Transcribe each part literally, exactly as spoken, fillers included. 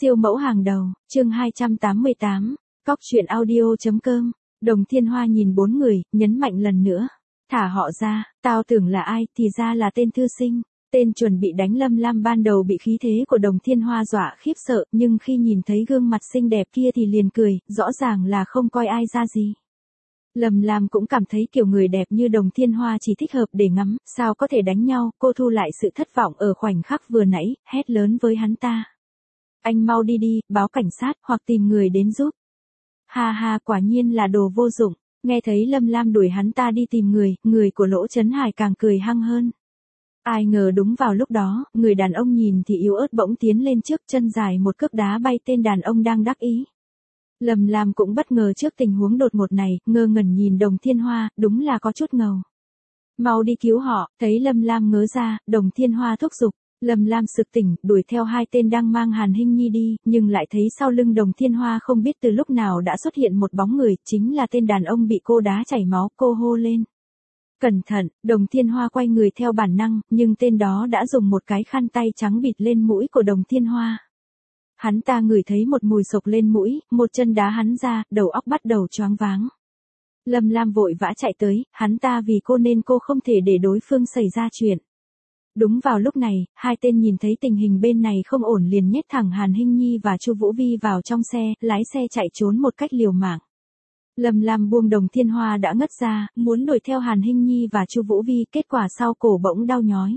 Siêu mẫu hàng đầu, chương hai trăm tám mươi tám, cóc truyện audio.com. Đồng Thiên Hoa nhìn bốn người, nhấn mạnh lần nữa. Thả họ ra, tao tưởng là ai, thì ra là tên thư sinh. Tên chuẩn bị đánh Lâm Lam ban đầu bị khí thế của Đồng Thiên Hoa dọa khiếp sợ, nhưng khi nhìn thấy gương mặt xinh đẹp kia thì liền cười, rõ ràng là không coi ai ra gì. Lâm Lam cũng cảm thấy kiểu người đẹp như Đồng Thiên Hoa chỉ thích hợp để ngắm, sao có thể đánh nhau, cô thu lại sự thất vọng ở khoảnh khắc vừa nãy, hét lớn với hắn ta. Anh mau đi đi, báo cảnh sát, hoặc tìm người đến giúp. Ha ha, quả nhiên là đồ vô dụng. Nghe thấy Lâm Lam đuổi hắn ta đi tìm người, người của Lỗ Chấn Hải càng cười hăng hơn. Ai ngờ đúng vào lúc đó, người đàn ông nhìn thì yếu ớt bỗng tiến lên trước, chân dài một cước đá bay tên đàn ông đang đắc ý. Lâm Lam cũng bất ngờ trước tình huống đột ngột này, ngơ ngẩn nhìn Đồng Thiên Hoa, đúng là có chút ngầu. Mau đi cứu họ, thấy Lâm Lam ngớ ra, Đồng Thiên Hoa thúc giục. Lâm Lam sực tỉnh, đuổi theo hai tên đang mang Hàn Hinh Nhi đi, nhưng lại thấy sau lưng Đồng Thiên Hoa không biết từ lúc nào đã xuất hiện một bóng người, chính là tên đàn ông bị cô đá chảy máu, cô hô lên. Cẩn thận, Đồng Thiên Hoa quay người theo bản năng, nhưng tên đó đã dùng một cái khăn tay trắng bịt lên mũi của Đồng Thiên Hoa. Hắn ta ngửi thấy một mùi sộc lên mũi, một chân đá hắn ra, đầu óc bắt đầu choáng váng. Lâm Lam vội vã chạy tới, hắn ta vì cô nên cô không thể để đối phương xảy ra chuyện. Đúng vào lúc này, hai tên nhìn thấy tình hình bên này không ổn liền nhét thẳng Hàn Hinh Nhi và Chu Vũ Vi vào trong xe, lái xe chạy trốn một cách liều mạng. Lâm Lam buông Đồng Thiên Hoa đã ngất ra, muốn đuổi theo Hàn Hinh Nhi và Chu Vũ Vi, kết quả sau cổ bỗng đau nhói.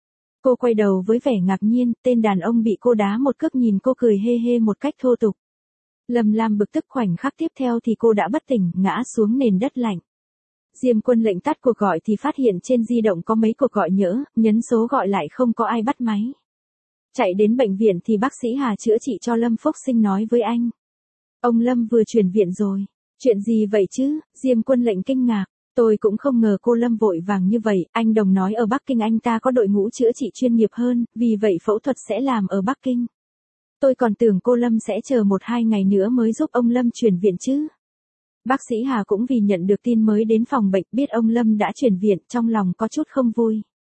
Cô quay đầu với vẻ ngạc nhiên, tên đàn ông bị cô đá một cước nhìn cô cười hê hê một cách thô tục. Lâm Lam bực tức, khoảnh khắc tiếp theo thì cô đã bất tỉnh, ngã xuống nền đất lạnh. Diêm Quân lệnh tắt cuộc gọi thì phát hiện trên di động có mấy cuộc gọi nhỡ, nhấn số gọi lại không có ai bắt máy. Chạy đến bệnh viện thì bác sĩ Hà chữa trị cho Lâm Phúc Sinh nói với anh. Ông Lâm vừa chuyển viện rồi. Chuyện gì vậy chứ? Diêm Quân lệnh kinh ngạc. Tôi cũng không ngờ cô Lâm vội vàng như vậy, anh Đồng nói ở Bắc Kinh anh ta có đội ngũ chữa trị chuyên nghiệp hơn, vì vậy phẫu thuật sẽ làm ở Bắc Kinh. Tôi còn tưởng cô Lâm sẽ chờ một hai ngày nữa mới giúp ông Lâm chuyển viện chứ. Bác sĩ Hà cũng vì nhận được tin mới đến phòng bệnh, biết ông Lâm đã chuyển viện, trong lòng có chút không vui.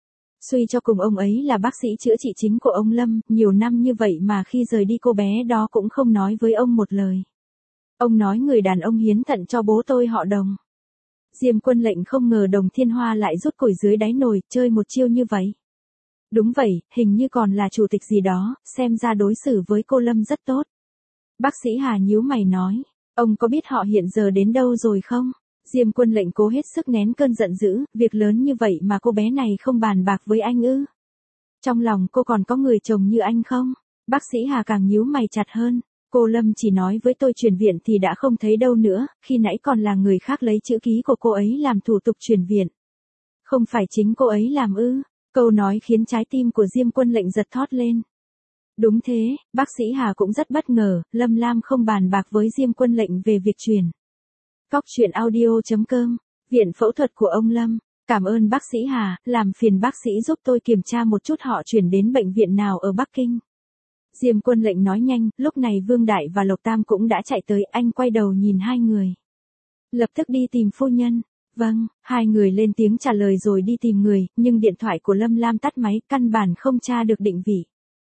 Suy cho cùng ông ấy là bác sĩ chữa trị chính của ông Lâm, nhiều năm như vậy mà khi rời đi cô bé đó cũng không nói với ông một lời. Ông nói người đàn ông hiến thận cho bố tôi họ Đồng. Diêm Quân lệnh không ngờ Đồng Thiên Hoa lại rút củi dưới đáy nồi, chơi một chiêu như vậy. Đúng vậy, hình như còn là chủ tịch gì đó, xem ra đối xử với cô Lâm rất tốt. Bác sĩ Hà nhíu mày nói. Ông có biết họ hiện giờ đến đâu rồi không? Diêm Quân lệnh cố hết sức nén cơn giận dữ, việc lớn như vậy mà cô bé này không bàn bạc với anh ư? Trong lòng cô còn có người chồng như anh không? Bác sĩ Hà càng nhíu mày chặt hơn. Cô Lâm chỉ nói với tôi chuyển viện thì đã không thấy đâu nữa, khi nãy còn là người khác lấy chữ ký của cô ấy làm thủ tục chuyển viện. Không phải chính cô ấy làm ư? Câu nói khiến trái tim của Diêm Quân lệnh giật thót lên. Đúng thế, bác sĩ Hà cũng rất bất ngờ, Lâm Lam không bàn bạc với Diêm Quân lệnh về việc chuyển. Cóc truyện audio.com, viện phẫu thuật của ông Lâm. Cảm ơn bác sĩ Hà, làm phiền bác sĩ giúp tôi kiểm tra một chút họ chuyển đến bệnh viện nào ở Bắc Kinh. Diêm Quân lệnh nói nhanh, lúc này Vương Đại và Lộc Tam cũng đã chạy tới, anh quay đầu nhìn hai người. Lập tức đi tìm phu nhân. Vâng, hai người lên tiếng trả lời rồi đi tìm người, nhưng điện thoại của Lâm Lam tắt máy, căn bản không tra được định vị.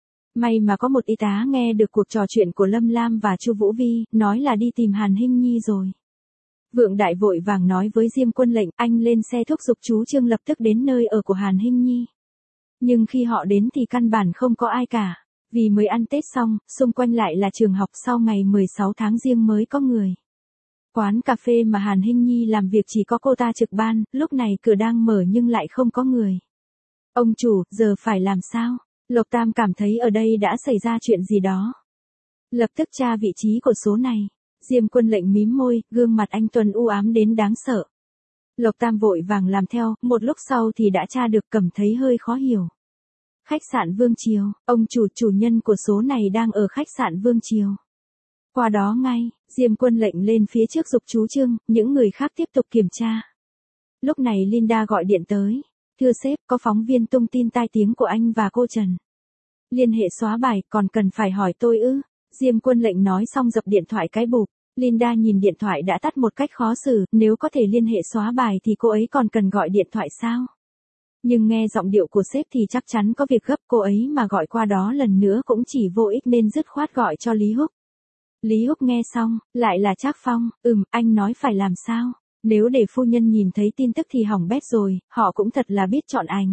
May mà có một y tá nghe được cuộc trò chuyện của Lâm Lam và Chu Vũ Vi, nói là đi tìm Hàn Hinh Nhi rồi. Vượng Đại vội vàng nói với Diêm Quân lệnh, anh lên xe thúc giục chú Trương lập tức đến nơi ở của Hàn Hinh Nhi. Nhưng khi họ đến thì căn bản không có ai cả, vì mới ăn Tết xong, xung quanh lại là trường học, sau ngày mười sáu tháng Giêng mới có người. Quán cà phê mà Hàn Hinh Nhi làm việc chỉ có cô ta trực ban, lúc này cửa đang mở nhưng lại không có người. Ông chủ, giờ phải làm sao? Lộc Tam cảm thấy ở đây đã xảy ra chuyện gì đó. Lập tức tra vị trí của số này. Diêm Quân lệnh mím môi, gương mặt anh Tuấn u ám đến đáng sợ. Lộc Tam vội vàng làm theo, một lúc sau thì đã tra được, cảm thấy hơi khó hiểu. Khách sạn Vương Triều, ông chủ chủ nhân của số này đang ở khách sạn Vương Triều. Qua đó ngay, Diêm Quân lệnh lên phía trước giục chú Trương, những người khác tiếp tục kiểm tra. Lúc này Linda gọi điện tới. Thưa sếp, có phóng viên tung tin tai tiếng của anh và cô Trần. Liên hệ xóa bài, còn cần phải hỏi tôi ư? Diêm Quân lệnh nói xong dập điện thoại cái bụp. Linda nhìn điện thoại đã tắt một cách khó xử, nếu có thể liên hệ xóa bài thì cô ấy còn cần gọi điện thoại sao? Nhưng nghe giọng điệu của sếp thì chắc chắn có việc gấp, cô ấy mà gọi qua đó lần nữa cũng chỉ vô ích nên dứt khoát gọi cho Lý Húc. Lý Húc nghe xong, lại là Trác Phong, ừm, anh nói phải làm sao? Nếu để phu nhân nhìn thấy tin tức thì hỏng bét rồi, họ cũng thật là biết chọn anh.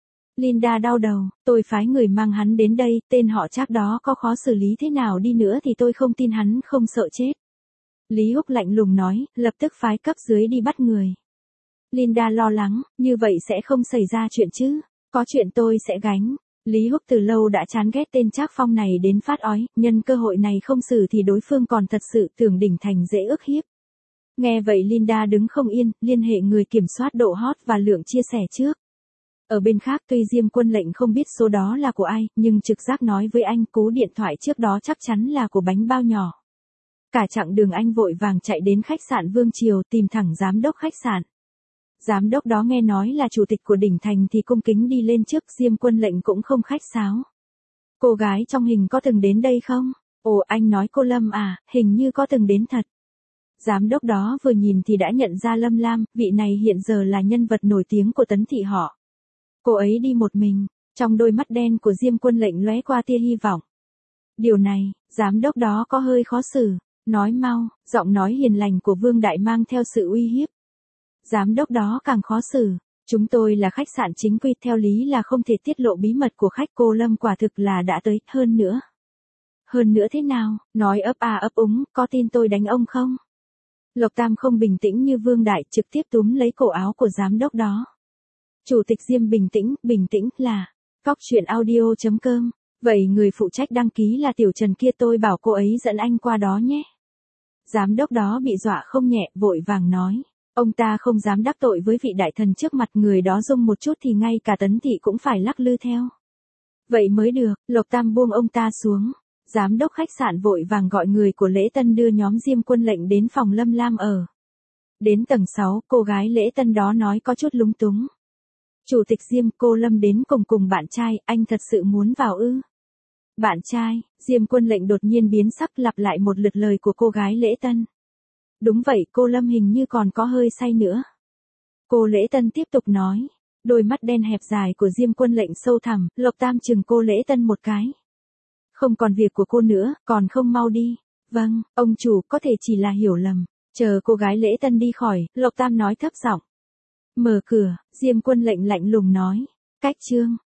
Linda đau đầu, tôi phái người mang hắn đến đây, tên họ Trác đó có khó xử lý thế nào đi nữa thì tôi không tin hắn không sợ chết. Lý Húc lạnh lùng nói, lập tức phái cấp dưới đi bắt người. Linda lo lắng, như vậy sẽ không xảy ra chuyện chứ, có chuyện tôi sẽ gánh. Lý Húc từ lâu đã chán ghét tên Trác Phong này đến phát ói, nhân cơ hội này không xử thì đối phương còn thật sự tưởng đỉnh thành dễ ức hiếp. Nghe vậy Linda đứng không yên, liên hệ người kiểm soát độ hot và lượng chia sẻ trước. Ở bên khác tuy Diêm Quân Lệnh không biết số đó là của ai, nhưng trực giác nói với anh cú điện thoại trước đó chắc chắn là của bánh bao nhỏ. Cả chặng đường anh vội vàng chạy đến khách sạn Vương Triều tìm thẳng giám đốc khách sạn. Giám đốc đó nghe nói là chủ tịch của đỉnh thành thì cung kính đi lên trước, Diêm Quân Lệnh cũng không khách sáo. Cô gái trong hình có từng đến đây không? Ồ, anh nói cô Lâm à, hình như có từng đến thật. Giám đốc đó vừa nhìn thì đã nhận ra Lâm Lam, vị này hiện giờ là nhân vật nổi tiếng của Tấn Thị họ. Cô ấy đi một mình, trong đôi mắt đen của Diêm Quân Lệnh lóe qua tia hy vọng. Điều này, giám đốc đó có hơi khó xử, nói mau, giọng nói hiền lành của Vương Đại mang theo sự uy hiếp. Giám đốc đó càng khó xử, chúng tôi là khách sạn chính quy, theo lý là không thể tiết lộ bí mật của khách, cô Lâm quả thực là đã tới, hơn nữa. Hơn nữa thế nào, nói ấp à ấp úng, có tin tôi đánh ông không? Lộc Tam không bình tĩnh như Vương Đại, trực tiếp túm lấy cổ áo của giám đốc đó. Chủ tịch Diêm bình tĩnh, bình tĩnh là, Cóc Truyện Audio chấm com, vậy người phụ trách đăng ký là Tiểu Trần kia, tôi bảo cô ấy dẫn anh qua đó nhé. Giám đốc đó bị dọa không nhẹ, vội vàng nói, ông ta không dám đắc tội với vị đại thần trước mặt người đó, rung một chút thì ngay cả Tấn Thị cũng phải lắc lư theo. Vậy mới được, Lộc Tam buông ông ta xuống. Giám đốc khách sạn vội vàng gọi người của Lễ Tân đưa nhóm Diêm Quân Lệnh đến phòng Lâm Lam ở. Đến tầng sáu, cô gái Lễ Tân đó nói có chút lúng túng. Chủ tịch Diêm, cô Lâm đến cùng cùng bạn trai, anh thật sự muốn vào ư? Bạn trai, Diêm Quân Lệnh đột nhiên biến sắc, lặp lại một lượt lời của cô gái Lễ Tân. Đúng vậy, cô Lâm hình như còn có hơi say nữa. Cô Lễ Tân tiếp tục nói. Đôi mắt đen hẹp dài của Diêm Quân Lệnh sâu thẳm, Lộc Tam chừng cô Lễ Tân một cái. Không còn việc của cô nữa, còn không mau đi. Vâng, ông chủ, có thể chỉ là hiểu lầm. Chờ cô gái Lễ Tân đi khỏi, Lộc Tam nói thấp giọng. Mở cửa, Diêm Quân Lệnh lạnh lùng nói. Cách chương.